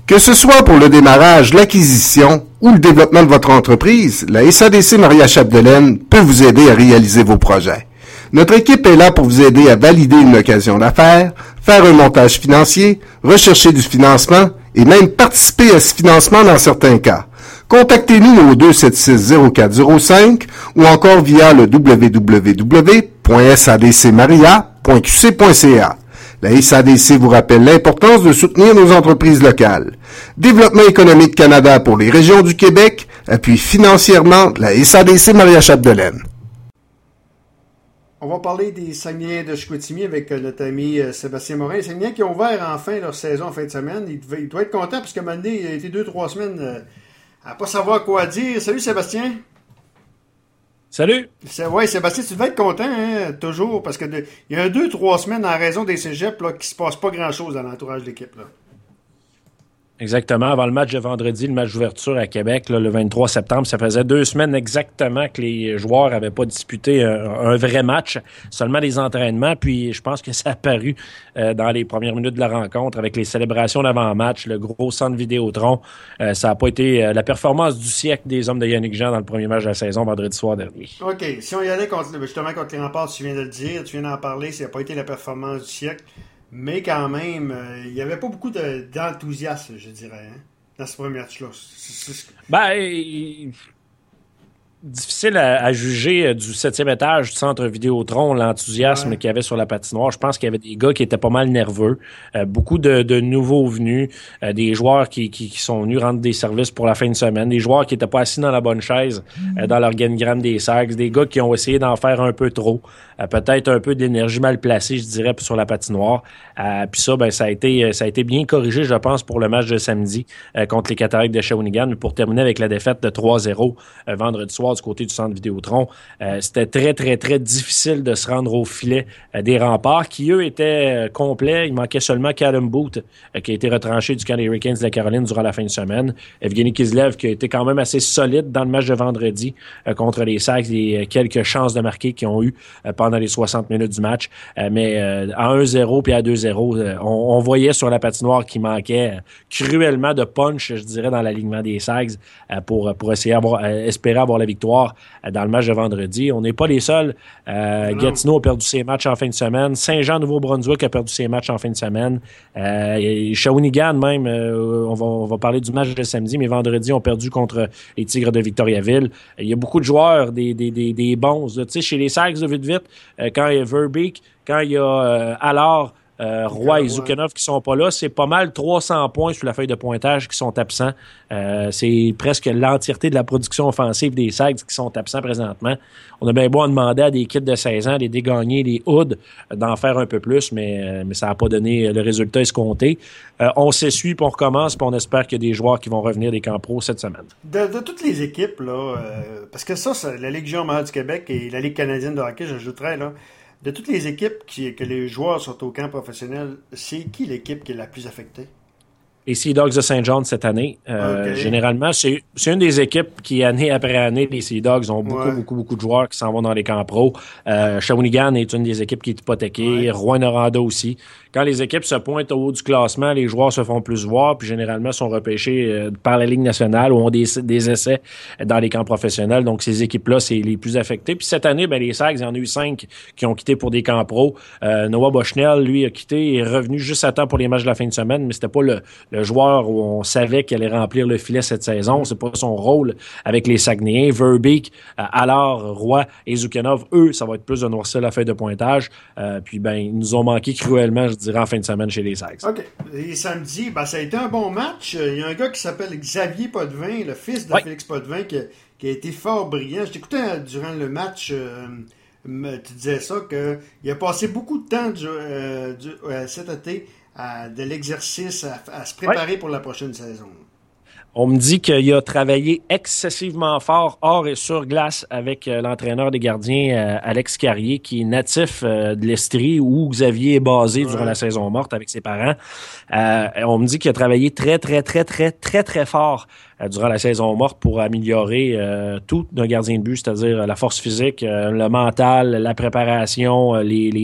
Que ce soit pour le démarrage, l'acquisition ou le développement de votre entreprise, la SADC Maria Chapdelaine peut vous aider à réaliser vos projets. Notre équipe est là pour vous aider à valider une occasion d'affaires, faire un montage financier, rechercher du financement et même participer à ce financement dans certains cas. Contactez-nous au 276-0405 ou encore via le www.sadcmaria.qc.ca. La SADC vous rappelle l'importance de soutenir nos entreprises locales. Développement économique Canada pour les régions du Québec appuie financièrement la SADC Maria Chapdelaine. On va parler des Saguenayens de Chicoutimi avec notre ami Sébastien Morin. Les Saguenayens qui ont ouvert enfin leur saison en fin de semaine. Il doit être content parce que maintenant, il a été 2-3 semaines à ne pas savoir quoi dire. Salut Sébastien! Salut! Oui, Sébastien, tu devais être content, hein, toujours, parce que il y a 2-3 semaines en raison des cégeps là, qui se passe pas grand-chose dans l'entourage de l'équipe. Là. Exactement. Avant le match de vendredi, le match d'ouverture à Québec, là, le 23 septembre, ça faisait 2 semaines exactement que les joueurs n'avaient pas disputé un vrai match, seulement des entraînements. Puis je pense que ça a apparu dans les premières minutes de la rencontre avec les célébrations d'avant-match, le gros centre Vidéotron. Ça n'a pas été la performance du siècle des hommes de Yannick Jean dans le premier match de la saison vendredi soir dernier. OK. Si on y allait justement contre les Remparts, tu viens de le dire, tu viens d'en parler, ça n'a pas été la performance du siècle. Mais quand même, il n'y avait pas beaucoup d'enthousiasme, je dirais, hein, dans ce premier match-là. Difficile à juger du 7e étage du centre Vidéotron, l'enthousiasme qu'il y avait sur la patinoire. Je pense qu'il y avait des gars qui étaient pas mal nerveux. Beaucoup de nouveaux venus, des joueurs qui sont venus rendre des services pour la fin de semaine, des joueurs qui n'étaient pas assis dans la bonne chaise dans l'organigramme des Sags, des gars qui ont essayé d'en faire un peu trop, peut-être un peu d'énergie mal placée, je dirais, sur la patinoire. Puis ça, ça a été bien corrigé, je pense, pour le match de samedi contre les Cataractes de Shawinigan, pour terminer avec la défaite de 3-0 vendredi soir du côté du centre Vidéotron. C'était très, très, très difficile de se rendre au filet des Remparts, qui, eux, étaient complets. Il manquait seulement Callum Booth, qui a été retranché du camp des Hurricanes de la Caroline durant la fin de semaine. Evgeny Kislev, qui a été quand même assez solide dans le match de vendredi contre les Sags, et quelques chances de marquer qu'ils ont eu pendant les 60 minutes du match. Mais à 1-0 puis à 2-0, on voyait sur la patinoire qu'il manquait cruellement de punch, je dirais, dans l'alignement des Sags pour essayer espérer avoir la victoire dans le match de vendredi. On n'est pas les seuls. Gatineau a perdu ses matchs en fin de semaine. Saint-Jean-Nouveau-Brunswick a perdu ses matchs en fin de semaine. Shawinigan même, on va parler du match de samedi, mais vendredi, on a perdu contre les Tigres de Victoriaville. Il y a beaucoup de joueurs, des bons. Tu sais, chez les Sags, vite, quand il y a Verbeek, quand il y a Allard, Roy et Zhukanov qui sont pas là, c'est pas mal 300 points sur la feuille de pointage qui sont absents. C'est presque l'entièreté de la production offensive des Sags qui sont absents présentement. On a bien beau en demander à des kids de 16 ans, des dégagnés, des hoods, d'en faire un peu plus, mais ça n'a pas donné le résultat escompté. On s'essuie, puis on recommence, puis on espère qu'il y a des joueurs qui vont revenir des camps pro cette semaine. De toutes les équipes, là, parce que ça, la Ligue junior majeure du Québec et la Ligue canadienne de hockey, j'ajouterais, là, de toutes les équipes que les joueurs sont au camp professionnel, c'est qui l'équipe qui est la plus affectée? Les Sea Dogs de Saint John cette année. Généralement, c'est une des équipes qui, année après année, les Sea Dogs ont beaucoup de joueurs qui s'en vont dans les camps pro. Shawinigan est une des équipes qui est hypothéquée. Rouyn-Noranda aussi. Quand les équipes se pointent au haut du classement, les joueurs se font plus voir, puis généralement sont repêchés par la Ligue nationale ou ont des essais dans les camps professionnels. Donc, ces équipes-là, c'est les plus affectées. Puis cette année, les Sags, il y en a eu 5 qui ont quitté pour des camps pro. Noah Bushnell, lui, a quitté et est revenu juste à temps pour les matchs de la fin de semaine, mais c'était pas le joueur où on savait qu'il allait remplir le filet cette saison. C'est pas son rôle avec les Saguenayens. Verbeek, Allard, Roy et Zhukanov, eux, ça va être plus de noircir la feuille de pointage. Puis, ils nous ont manqué cruellement, je dirais, en fin de semaine chez les Sags. OK. Et samedi, ça a été un bon match. Il y a un gars qui s'appelle Xavier Potvin, le fils de Félix Potvin, qui a été fort brillant. Je t'écoutais durant le match, tu disais ça, qu'il a passé beaucoup de temps cet été de l'exercice à se préparer pour la prochaine saison. On me dit qu'il a travaillé excessivement fort hors et sur glace avec l'entraîneur des gardiens, Alex Carrier, qui est natif de l'Estrie, où Xavier est basé durant la saison morte avec ses parents. On me dit qu'il a travaillé très, très, très, très, très, très fort durant la saison morte pour améliorer tout d'un gardien de but, c'est-à-dire la force physique, le mental, la préparation,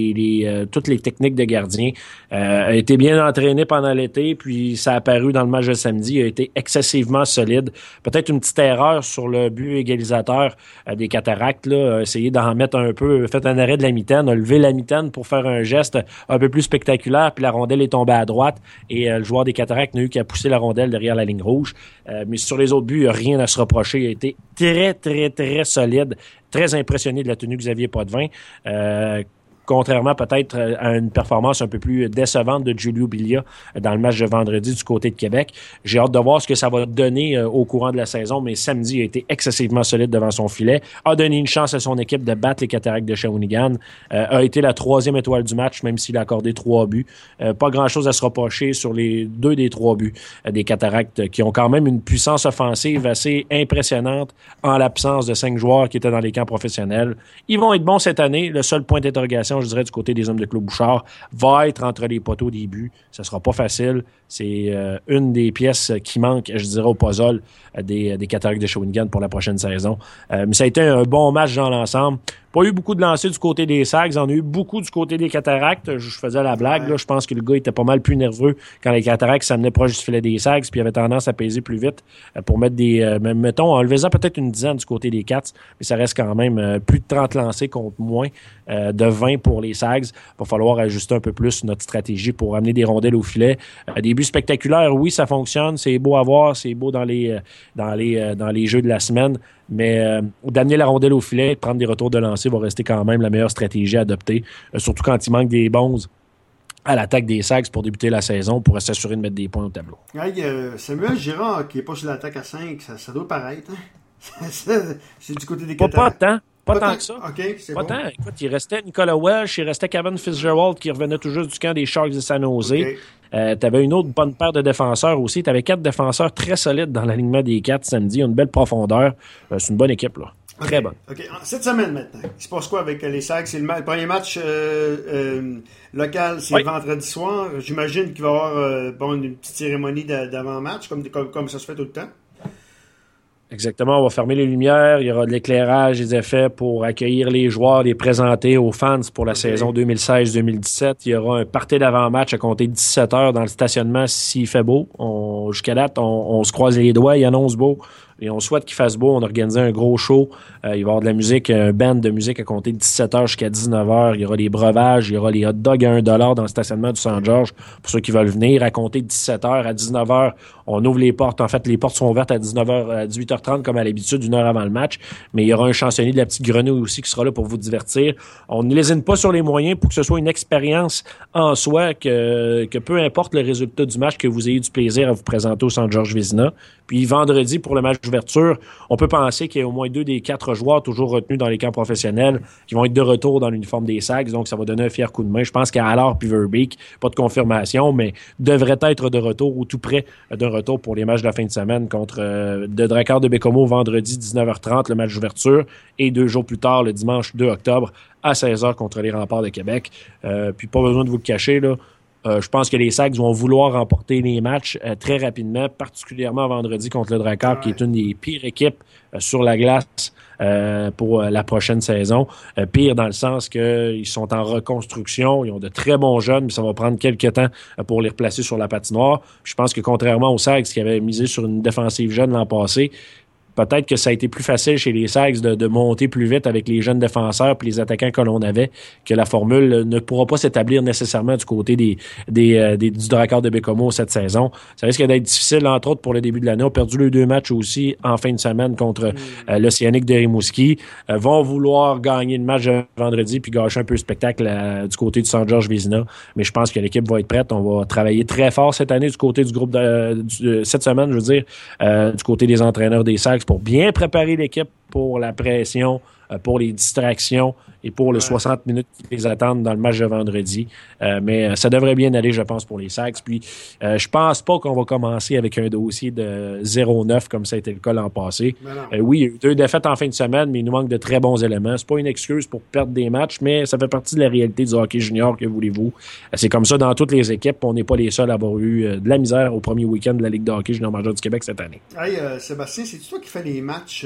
toutes les techniques de gardien. A été bien entraîné pendant l'été, puis ça a apparu dans le match de samedi. Il a été excessivement solide. Peut-être une petite erreur sur le but égalisateur des Cataractes, là, essayer d'en mettre un peu, fait un arrêt de la mitaine, a levé la mitaine pour faire un geste un peu plus spectaculaire, puis la rondelle est tombée à droite et le joueur des Cataractes n'a eu qu'à pousser la rondelle derrière la ligne rouge. Mais sur les autres buts, il n'y a rien à se reprocher. Il a été très, très, très solide, très impressionné de la tenue de Xavier Potvin. Contrairement peut-être à une performance un peu plus décevante de Giulio Biglia dans le match de vendredi du côté de Québec. J'ai hâte de voir ce que ça va donner au courant de la saison, mais samedi, il a été excessivement solide devant son filet, a donné une chance à son équipe de battre les Cataractes de Shawinigan, a été la 3e étoile du match, même s'il a accordé 3 buts. Pas grand-chose à se reprocher sur les 2 des 3 buts des Cataractes, qui ont quand même une puissance offensive assez impressionnante en l'absence de 5 joueurs qui étaient dans les camps professionnels. Ils vont être bons cette année. Le seul point d'interrogation, je dirais, du côté des hommes de Claude Bouchard, va être entre les poteaux des buts. Ça sera pas facile. C'est une des pièces qui manque, je dirais, au puzzle des Cataractes de Shawinigan pour la prochaine saison. Mais ça a été un bon match dans l'ensemble. Pas eu beaucoup de lancers du côté des Sags, en a eu beaucoup du côté des Cataractes. Je faisais la blague, là. Je pense que le gars était pas mal plus nerveux quand les Cataractes s'amenaient proche du filet des Sags, puis il avait tendance à peser plus vite pour mettre mettons, enlevez-en peut-être une dizaine du côté des Cats, mais ça reste quand même plus de 30 lancés contre moins de 20 pour les Sags. Il va falloir ajuster un peu plus notre stratégie pour amener des rondelles au filet. Des buts spectaculaires, oui, ça fonctionne, c'est beau à voir, c'est beau dans les jeux de la semaine, mais d'amener la rondelle au filet, de prendre des retours de lancer va rester quand même la meilleure stratégie à adopter, surtout quand il manque des bons à l'attaque des Sags pour débuter la saison, pour s'assurer de mettre des points au tableau. Hey, Samuel Girard, qui n'est pas sur l'attaque à 5, ça doit paraître. Hein? C'est du côté des Cataractes. Pas tant que ça. OK, c'est pas bon. Tant. Écoute, il restait Nicolas Welsh, il restait Kevin Fitzgerald qui revenait tout juste du camp des Sharks de San Jose. Okay. T'avais une autre bonne paire de défenseurs aussi. T'avais 4 défenseurs très solides dans l'alignement des 4 samedi. Une belle profondeur. C'est une bonne équipe, là. Très bonne. OK. Cette semaine, maintenant, il se passe quoi avec les Sags? C'est le premier match local, c'est vendredi soir. J'imagine qu'il va y avoir une petite cérémonie d'avant-match, comme ça se fait tout le temps. Exactement, on va fermer les lumières, il y aura de l'éclairage, des effets pour accueillir les joueurs, les présenter aux fans pour la saison 2016-2017. Il y aura un party d'avant-match à compter de 17h dans le stationnement s'il fait beau. Jusqu'à date, on se croise les doigts, il annonce beau. Et on souhaite qu'il fasse beau. On a organisé un gros show. Il va y avoir de la musique, un band de musique à compter de 17h jusqu'à 19h. Il y aura les breuvages, il y aura les hot dogs à $1 dans le stationnement du Saint-Georges pour ceux qui veulent venir. À compter de 17h à 19h, on ouvre les portes. En fait, les portes sont ouvertes à 18h30 comme à l'habitude, 1 heure avant le match. Mais il y aura un chansonnier de la petite grenouille aussi qui sera là pour vous divertir. On ne lésine pas sur les moyens pour que ce soit une expérience en soi, que peu importe le résultat du match, que vous ayez du plaisir à vous présenter au Saint-Georges Vézina. Puis vendredi, pour le match d'ouverture, on peut penser qu'il y a au moins 2 des 4 joueurs toujours retenus dans les camps professionnels qui vont être de retour dans l'uniforme des Sags, donc ça va donner un fier coup de main. Je pense qu'à Allard puis Verbeek, pas de confirmation, mais devrait être de retour ou tout près d'un retour pour les matchs de la fin de semaine contre de Drakkar de Bécomo vendredi 19h30, le match d'ouverture, et 2 jours plus tard, le dimanche 2 octobre, à 16h contre les Remparts de Québec. Puis pas besoin de vous le cacher, là. Je pense que les Sags vont vouloir remporter les matchs très rapidement, particulièrement vendredi contre le Drakkar, qui est une des pires équipes sur la glace pour la prochaine saison. Pire dans le sens qu'ils sont en reconstruction, ils ont de très bons jeunes, mais ça va prendre quelques temps pour les replacer sur la patinoire. Je pense que contrairement aux Sags qui avaient misé sur une défensive jeune l'an passé, peut-être que ça a été plus facile chez les Sags de monter plus vite avec les jeunes défenseurs et les attaquants que l'on avait, que la formule ne pourra pas s'établir nécessairement du côté du Drakkar de Bécomo cette saison. Ça risque d'être difficile, entre autres, pour le début de l'année. On a perdu les 2 matchs aussi en fin de semaine contre l'Océanique de Rimouski. Vont vouloir gagner le match de vendredi puis gâcher un peu le spectacle du côté du Saint-Georges Vézina. Mais je pense que l'équipe va être prête. On va travailler très fort cette année du côté du groupe cette semaine, je veux dire, du côté des entraîneurs des Sags, pour bien préparer l'équipe pour la pression, pour les distractions et pour les 60 minutes qui les attendent dans le match de vendredi. Mais ça devrait bien aller, je pense, pour les Sags. Puis, je pense pas qu'on va commencer avec un dossier de 0-9 comme ça a été le cas l'an passé. Oui, il y a eu 2 défaites en fin de semaine, mais il nous manque de très bons éléments. C'est pas une excuse pour perdre des matchs, mais ça fait partie de la réalité du hockey junior, que voulez-vous. C'est comme ça dans toutes les équipes. On n'est pas les seuls à avoir eu de la misère au premier week-end de la Ligue de hockey junior majeur du Québec cette année. Hey, Sébastien, c'est toi qui fais les matchs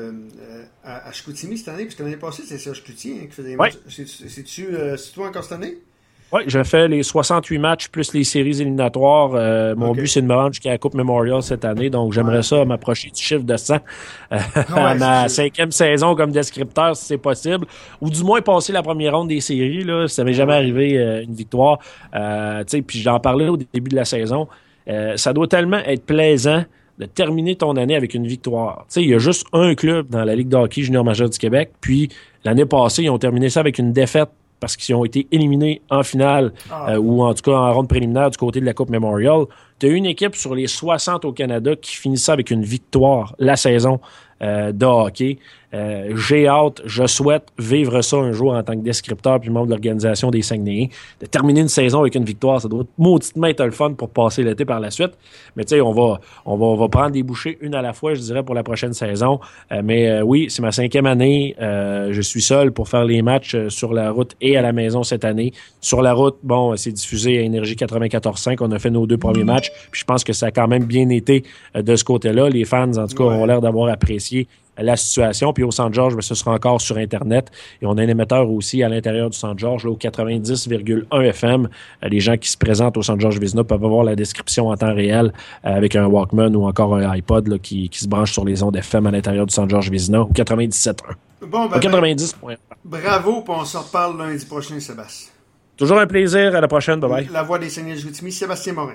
à Chicoutimi cette année? Parce que l'année passée, c'est Serge Cloutier qui faisait les matchs. C'est-tu toi encore cette année? Oui, je fais les 68 matchs plus les séries éliminatoires. Mon but, c'est de me rendre jusqu'à la Coupe Memorial cette année. Donc, j'aimerais ça m'approcher du chiffre de 100 à ma 5e saison comme descripteur, si c'est possible. Ou du moins passer la première ronde des séries. Là, ça m'est jamais arrivé une victoire. Puis j'en parlais au début de la saison. Ça doit tellement être plaisant de terminer ton année avec une victoire. Il y a juste un club dans la Ligue de hockey junior majeur du Québec. Puis, l'année passée, ils ont terminé ça avec une défaite parce qu'ils ont été éliminés en finale ou en tout cas en ronde préliminaire du côté de la Coupe Memorial. Tu as une équipe sur les 60 au Canada qui finit ça avec une victoire la saison de hockey. J'ai hâte, je souhaite vivre ça un jour en tant que descripteur puis membre de l'organisation des Saguenayens. De terminer une saison avec une victoire, ça doit mauditement être le fun pour passer l'été par la suite. Mais tu sais, on va prendre des bouchées une à la fois, je dirais, pour la prochaine saison. Oui, c'est ma 5e année. Je suis seul pour faire les matchs sur la route et à la maison cette année. Sur la route, c'est diffusé à Énergie 94.5. On a fait nos 2 premiers matchs. Puis je pense que ça a quand même bien été de ce côté-là. Les fans, en tout cas, ont l'air d'avoir apprécié la situation. Puis au Centre-Georges, ce sera encore sur Internet. Et on a un émetteur aussi à l'intérieur du Centre-Georges, là, au 90,1 FM. Les gens qui se présentent au Centre-Georges Vézina peuvent avoir la description en temps réel avec un Walkman ou encore un iPod là, qui se branche sur les ondes FM à l'intérieur du Centre-Georges Vézina au 97.1. Bon, au 90. Bravo, puis on se reparle lundi prochain, Sébastien. Toujours un plaisir. À la prochaine. Bye-bye. La voix des Saguenay-Chicoutimi, Sébastien Morin.